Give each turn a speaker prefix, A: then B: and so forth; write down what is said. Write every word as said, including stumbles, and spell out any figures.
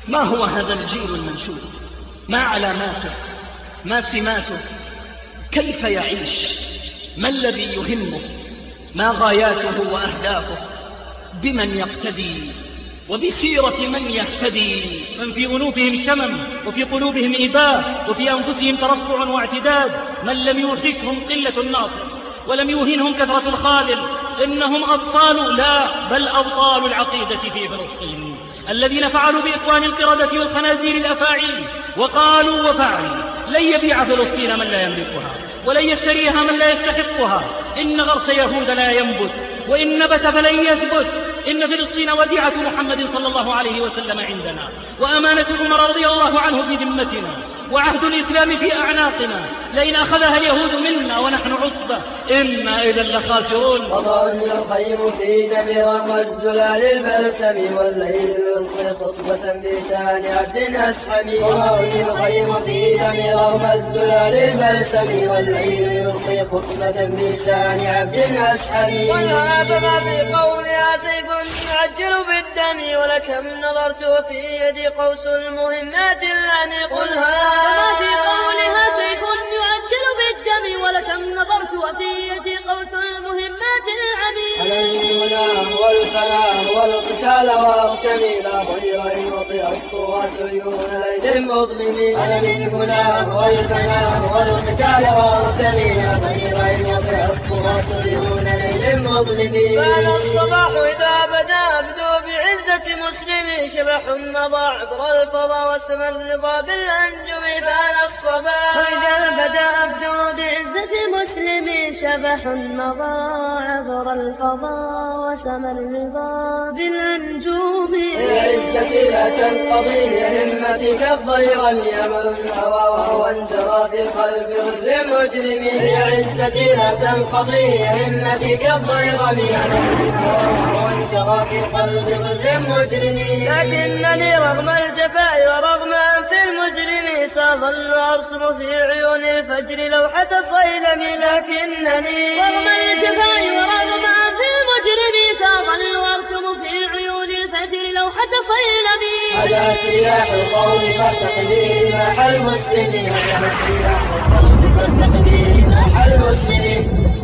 A: ما هو هذا الجيل المنشود؟ ما علاماته؟ ما سماته؟ كيف يعيش؟ ما الذي يهمه؟ ما غاياته وأهدافه؟ بمن يقتدي وبسيرة من يهتدي؟
B: من في أنوفهم شمم وفي قلوبهم إباء وفي أنفسهم ترفع واعتداد، من لم يوحشهم قلة الناصر ولم يوهنهم كثرة الخادم، إنهم أبطال لا بل أبطال العقيدة في فلسطين، الذين فعلوا بإخوان القردة والخنازير الأفاعيل، وقالوا وفعلوا لن يبيع فلسطين من لا يملكها، ولن يشتريها من لا يستحقها. إن غرس يهود لا ينبت، وإن نبت فلن يثبت. إن فلسطين وديعة محمد صلى الله عليه وسلم عندنا، وأمانة عمر رضي الله عنه في ذمتنا، وعهد الإسلام في أعناقنا. لئن أخذها اليهود منا ونحن عصبة إنا إذا لخاسرون.
C: وضع يخيم في دمر والزلال البلسم، والليل يلقي خطبة بلسان عبد أسحم. وضع يخيم في دمر والزلال البلسم، والليل يلقي خطبة بلسان عبد أسحم.
D: ولا فما في قولها سيف يعجل بالدم، ولكم نظرت وفي يدي قوس المهمات العميق.
E: فما في قولها سيف يعجل بالدم، ولكم نظرت وفي يدي قوس المهمات العميق.
C: أنا من هنا والفلاح والقتال واغتمي، لا ضير إن وطئت قوات عيون ليل مظلمين. أنا من هنا والفلاح والقتال واغتمي، لا ضير إن وطئت قوات عيون ليل مظلمين.
D: فأنا الصباح إذا بدا أبدو بعزة مسلمي، شبح مضى عبر الفضا وسمى الرضا بالأنجم. فأنا الصباح
E: إذا بدا أبدو بعزة مسلمي، شبح مضى عبر الفضا وسمى الرضا بالأنجوم.
C: يا عزتي لا تنقضي همتك الضيرم، يمل الهوى وهو انجرى في قلب غر مجرم. يا عزتي لا تنقضي همتك الضيرم، يمل الهوى وهو انجرى في قلب غر مجرم.
D: لكنني رغم الجفاء ورغم أنف المجرم، سأظل أرسم في عيون الفجر لوحة صيلم. لكنني
E: رغم الجفاء ورغم أنف المجرم، سأظل أرسم في عيون الفجر لوحة صيلم.
C: هدأت رياح الخوف فارتقبي رماح المسلمين، هدأت رياح الخوف فارتقبي رماح المسلمين.